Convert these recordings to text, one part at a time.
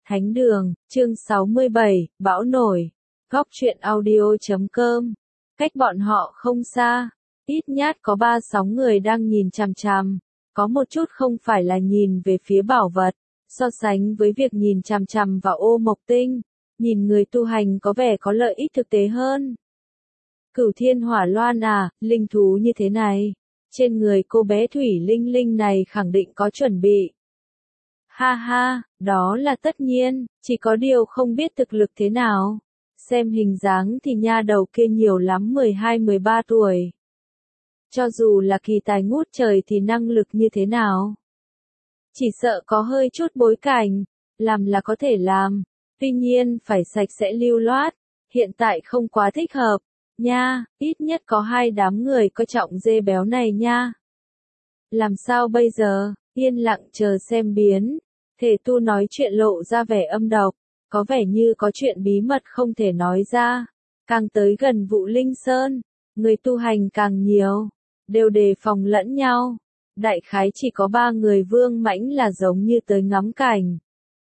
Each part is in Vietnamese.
Thánh đường, chương 67, bão nổi. Góc truyện audio.com. Cách bọn họ không xa, ít nhất có 3-6 người đang nhìn chằm chằm. Có một chút không phải là nhìn về phía bảo vật, so sánh với việc nhìn chằm chằm vào ô mộc tinh, nhìn người tu hành có vẻ có lợi ích thực tế hơn. Cửu thiên hỏa loan à, linh thú như thế này, trên người cô bé thủy linh linh này khẳng định có chuẩn bị. Ha ha, đó là tất nhiên, chỉ có điều không biết thực lực thế nào. Xem hình dáng thì nha đầu kia nhiều lắm 12-13 tuổi. Cho dù là kỳ tài ngút trời thì năng lực như thế nào? Chỉ sợ có hơi chút bối cảnh, làm là có thể làm, tuy nhiên phải sạch sẽ lưu loát, hiện tại không quá thích hợp, nha, ít nhất có 2 đám người coi trọng dê béo này nha. Làm sao bây giờ, yên lặng chờ xem biến, thể tu nói chuyện lộ ra vẻ âm độc, có vẻ như có chuyện bí mật không thể nói ra, càng tới gần Vụ Linh Sơn, người tu hành càng nhiều, đều đề phòng lẫn nhau. Đại khái chỉ có 3 người Vương Mãnh là giống như tới ngắm cảnh.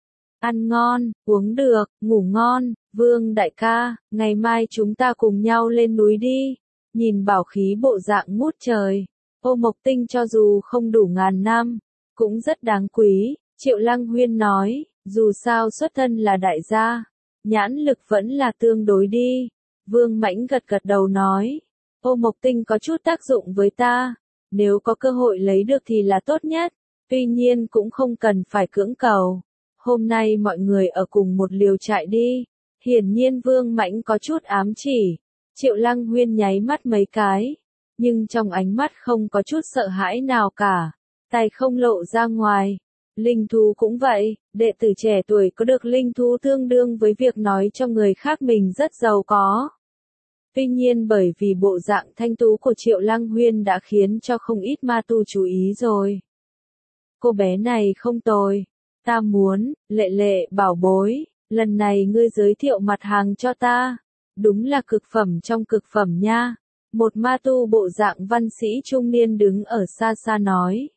Ăn ngon, uống được, ngủ ngon, Vương đại ca, ngày mai chúng ta cùng nhau lên núi đi. Nhìn bảo khí bộ dạng ngút trời, ô mộc tinh cho dù không đủ ngàn năm, cũng rất đáng quý, Triệu Lăng Huyên nói, dù sao xuất thân là đại gia, nhãn lực vẫn là tương đối đi. Vương Mãnh gật gật đầu nói, ô mộc tinh có chút tác dụng với ta. Nếu có cơ hội lấy được thì là tốt nhất, tuy nhiên cũng không cần phải cưỡng cầu. Hôm nay mọi người ở cùng một liều trại đi. Hiển nhiên Vương Mãnh có chút ám chỉ. Triệu Lăng Huyên nháy mắt mấy cái, nhưng trong ánh mắt không có chút sợ hãi nào cả. Tay không lộ ra ngoài. Linh thú cũng vậy, đệ tử trẻ tuổi có được linh thú tương đương với việc nói cho người khác mình rất giàu có. Tuy nhiên bởi vì bộ dạng thanh tú của Triệu Lăng Huyên đã khiến cho không ít ma tu chú ý rồi. Cô bé này không tồi. Ta muốn, Lệ Lệ bảo bối, lần này ngươi giới thiệu mặt hàng cho ta. Đúng là cực phẩm trong cực phẩm nha. Một ma tu bộ dạng văn sĩ trung niên đứng ở xa xa nói.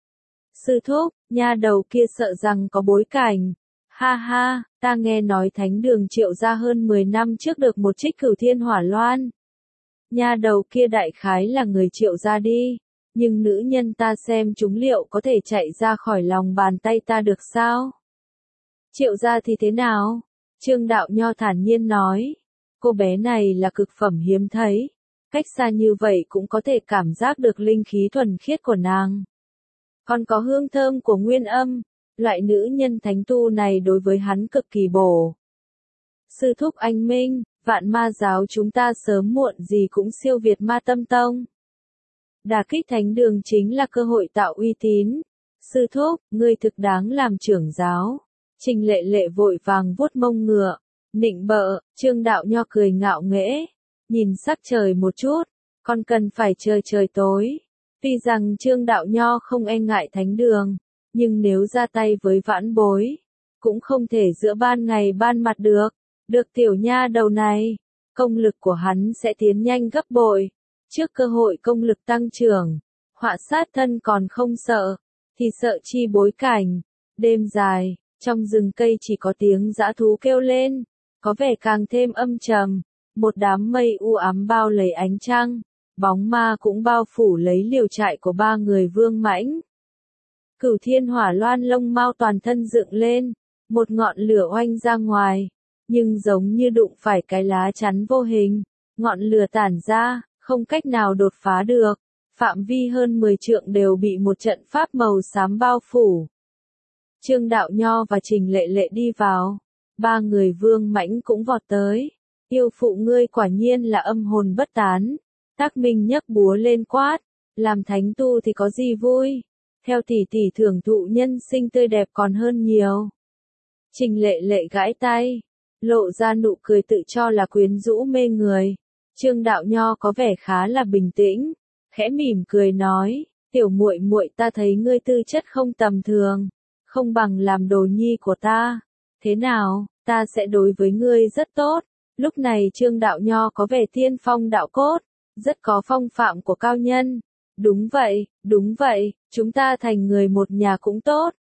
Sư thúc, nha đầu kia sợ rằng có bối cảnh. Ha ha, ta nghe nói thánh đường Triệu gia hơn 10 năm trước được một trích cửu thiên hỏa loan. Nha đầu kia đại khái là người Triệu gia đi, nhưng nữ nhân ta xem chúng liệu có thể chạy ra khỏi lòng bàn tay ta được sao? Triệu gia thì thế nào? Trương Đạo Nho thản nhiên nói, cô bé này là cực phẩm hiếm thấy, cách xa như vậy cũng có thể cảm giác được linh khí thuần khiết của nàng. Còn có hương thơm của nguyên âm. Loại nữ nhân thánh tu này đối với hắn cực kỳ bổ. Sư thúc anh minh, vạn ma giáo chúng ta sớm muộn gì cũng siêu việt ma tâm tông. Đả kích thánh đường chính là cơ hội tạo uy tín. Sư thúc, ngươi thực đáng làm trưởng giáo. Trình Lệ Lệ vội vàng vuốt mông ngựa, nịnh bợ, Trương Đạo Nho cười ngạo nghễ. Nhìn sắc trời một chút, còn cần phải chờ trời tối. Tuy rằng Trương Đạo Nho không e ngại thánh đường, nhưng nếu ra tay với vãn bối, cũng không thể giữa ban ngày ban mặt được. Được tiểu nha đầu này, công lực của hắn sẽ tiến nhanh gấp bội. Trước cơ hội công lực tăng trưởng, họa sát thân còn không sợ, thì sợ chi bối cảnh. Đêm dài, trong rừng cây chỉ có tiếng dã thú kêu lên, có vẻ càng thêm âm trầm. Một đám mây u ám bao lấy ánh trăng, bóng ma cũng bao phủ lấy liều trại của 3 người Vương Mãnh. Cửu thiên hỏa loan lông mau toàn thân dựng lên, một ngọn lửa oanh ra ngoài, nhưng giống như đụng phải cái lá chắn vô hình, ngọn lửa tản ra, không cách nào đột phá được, phạm vi hơn 10 trượng đều bị một trận pháp màu xám bao phủ. Trương Đạo Nho và Trình Lệ Lệ đi vào, 3 người Vương Mãnh cũng vọt tới, yêu phụ ngươi quả nhiên là âm hồn bất tán. Tác Minh nhấc búa lên quát, làm thánh tu thì có gì vui. Theo tỷ tỷ thưởng thụ nhân sinh tươi đẹp còn hơn nhiều. Trình Lệ Lệ gãi tay, lộ ra nụ cười tự cho là quyến rũ mê người. Trương Đạo Nho có vẻ khá là bình tĩnh, khẽ mỉm cười nói, tiểu muội muội ta thấy ngươi tư chất không tầm thường, không bằng làm đồ nhi của ta. Thế nào, ta sẽ đối với ngươi rất tốt. Lúc này Trương Đạo Nho có vẻ tiên phong đạo cốt, rất có phong phạm của cao nhân. Đúng vậy, chúng ta thành người một nhà cũng tốt.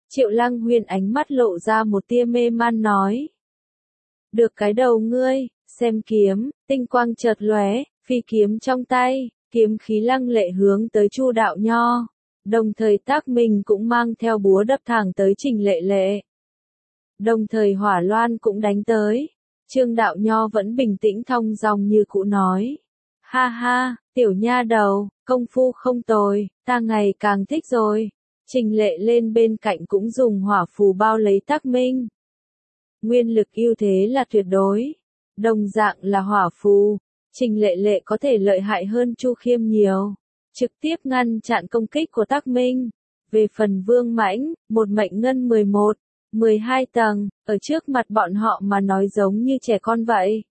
Triệu Lăng Huyên ánh mắt lộ ra một tia mê man nói. Được cái đầu ngươi, xem kiếm, tinh quang chợt lóe, phi kiếm trong tay, kiếm khí lăng lệ hướng tới Chu Đạo Nho. Đồng thời Tác Minh cũng mang theo búa đập thẳng tới Trình Lệ Lệ. Đồng thời Hỏa Loan cũng đánh tới. Trương Đạo Nho vẫn bình tĩnh thong dong như cũ nói. Ha ha, tiểu nha đầu, công phu không tồi, ta ngày càng thích rồi. Trình Lệ lên bên cạnh cũng dùng hỏa phù bao lấy Tác Minh. Nguyên lực ưu thế là tuyệt đối. Đồng dạng là hỏa phù. Trình Lệ Lệ có thể lợi hại hơn Chu Khiêm nhiều. Trực tiếp ngăn chặn công kích của Tác Minh. Về phần Vương Mãnh, một mệnh ngân 11, 12 tầng, ở trước mặt bọn họ mà nói giống như trẻ con vậy.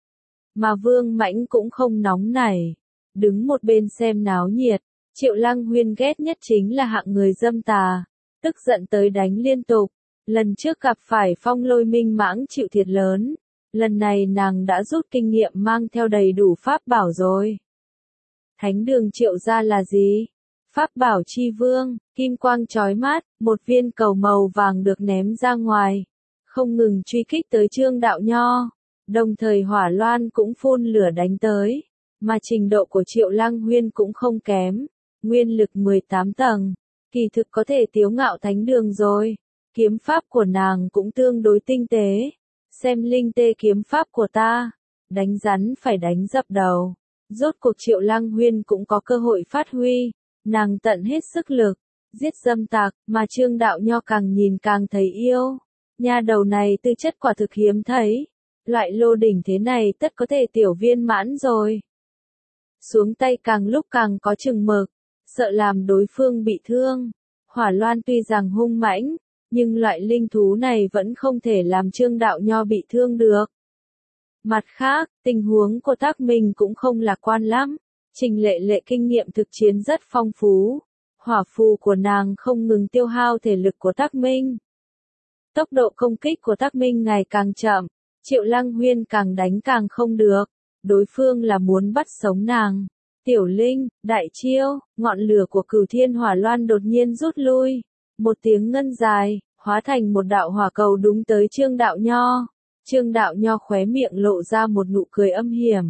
Mà Vương Mãnh cũng không nóng nảy. Đứng một bên xem náo nhiệt. Triệu Lăng Huyên ghét nhất chính là hạng người dâm tà. Tức giận tới đánh liên tục. Lần trước gặp phải Phong Lôi Minh Mãng chịu thiệt lớn. Lần này nàng đã rút kinh nghiệm mang theo đầy đủ pháp bảo rồi. Thánh đường Triệu gia là gì? Pháp bảo chi vương, kim quang chói mắt, một viên cầu màu vàng được ném ra ngoài. Không ngừng truy kích tới Trương Đạo Nho. Đồng thời Hỏa Loan cũng phun lửa đánh tới. Mà trình độ của Triệu Lăng Huyên cũng không kém. Nguyên lực 18 tầng. Kỳ thực có thể tiếu ngạo thánh đường rồi. Kiếm pháp của nàng cũng tương đối tinh tế. Xem linh tê kiếm pháp của ta. Đánh rắn phải đánh dập đầu. Rốt cuộc Triệu Lăng Huyên cũng có cơ hội phát huy. Nàng tận hết sức lực. Giết dâm tặc, mà Trương Đạo Nho càng nhìn càng thấy yêu. Nha đầu này tư chất quả thực hiếm thấy. Loại lô đỉnh thế này tất có thể tiểu viên mãn rồi. Xuống tay càng lúc càng có chừng mực. Sợ làm đối phương bị thương. Hỏa Loan tuy rằng hung mãnh, nhưng loại linh thú này vẫn không thể làm Trương Đạo Nho bị thương được. Mặt khác, tình huống của Tác Minh cũng không lạc quan lắm. Trình Lệ Lệ kinh nghiệm thực chiến rất phong phú. Hỏa phù của nàng không ngừng tiêu hao thể lực của Tác Minh. Tốc độ công kích của Tác Minh ngày càng chậm. Triệu Lăng Huyên càng đánh càng không được. Đối phương là muốn bắt sống nàng. Tiểu Linh, đại chiêu, ngọn lửa của Cửu Thiên Hỏa Loan đột nhiên rút lui. Một tiếng ngân dài, hóa thành một đạo hỏa cầu đúng tới Trương Đạo Nho. Trương Đạo Nho khóe miệng lộ ra một nụ cười âm hiểm.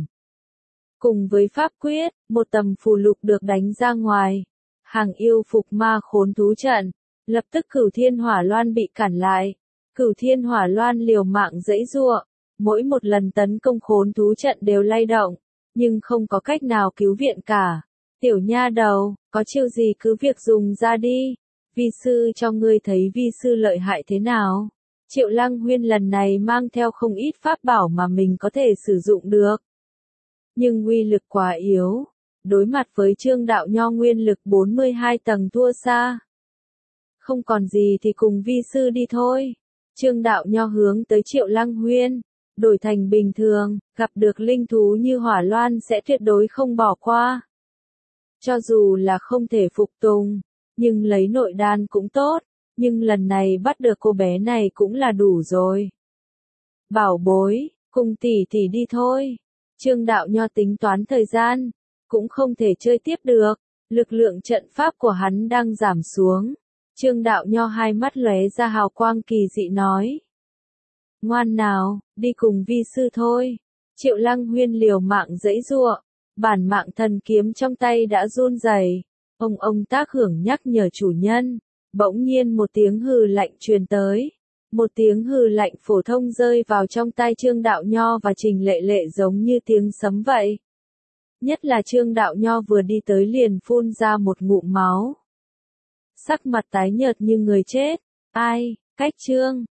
Cùng với pháp quyết, một tầm phù lục được đánh ra ngoài. Hàng yêu phục ma khốn thú trận. Lập tức Cửu Thiên Hỏa Loan bị cản lại. Cửu Thiên Hỏa Loan liều mạng giãy giụa. Mỗi một lần tấn công khốn thú trận đều lay động. Nhưng không có cách nào cứu viện cả. Tiểu nha đầu, có chiêu gì cứ việc dùng ra đi. Vi sư cho ngươi thấy vi sư lợi hại thế nào. Triệu Lăng Huyên lần này mang theo không ít pháp bảo mà mình có thể sử dụng được. Nhưng uy lực quá yếu. Đối mặt với Trương Đạo Nho nguyên lực 42 tầng thua xa. Không còn gì thì cùng vi sư đi thôi. Trương Đạo Nho hướng tới Triệu Lăng Huyên. Đổi thành bình thường, gặp được linh thú như Hỏa Loan sẽ tuyệt đối không bỏ qua. Cho dù là không thể phục tùng, nhưng lấy nội đan cũng tốt, nhưng lần này bắt được cô bé này cũng là đủ rồi. Bảo bối, cùng tỷ tỷ đi thôi. Trương Đạo Nho tính toán thời gian, cũng không thể chơi tiếp được, lực lượng trận pháp của hắn đang giảm xuống. Trương Đạo Nho hai mắt lóe ra hào quang kỳ dị nói. Ngoan nào, đi cùng vi sư thôi. Triệu Lăng Huyên liều mạng giãy giụa, bản mạng thần kiếm trong tay đã run rẩy. Ông Tác Hưởng nhắc nhở chủ nhân. Bỗng nhiên một tiếng hừ lạnh truyền tới. Một tiếng hừ lạnh phổ thông rơi vào trong tai Trương Đạo Nho và Trình Lệ Lệ giống như tiếng sấm vậy. Nhất là Trương Đạo Nho vừa đi tới liền phun ra một ngụm máu. Sắc mặt tái nhợt như người chết. Ai, cách Trương,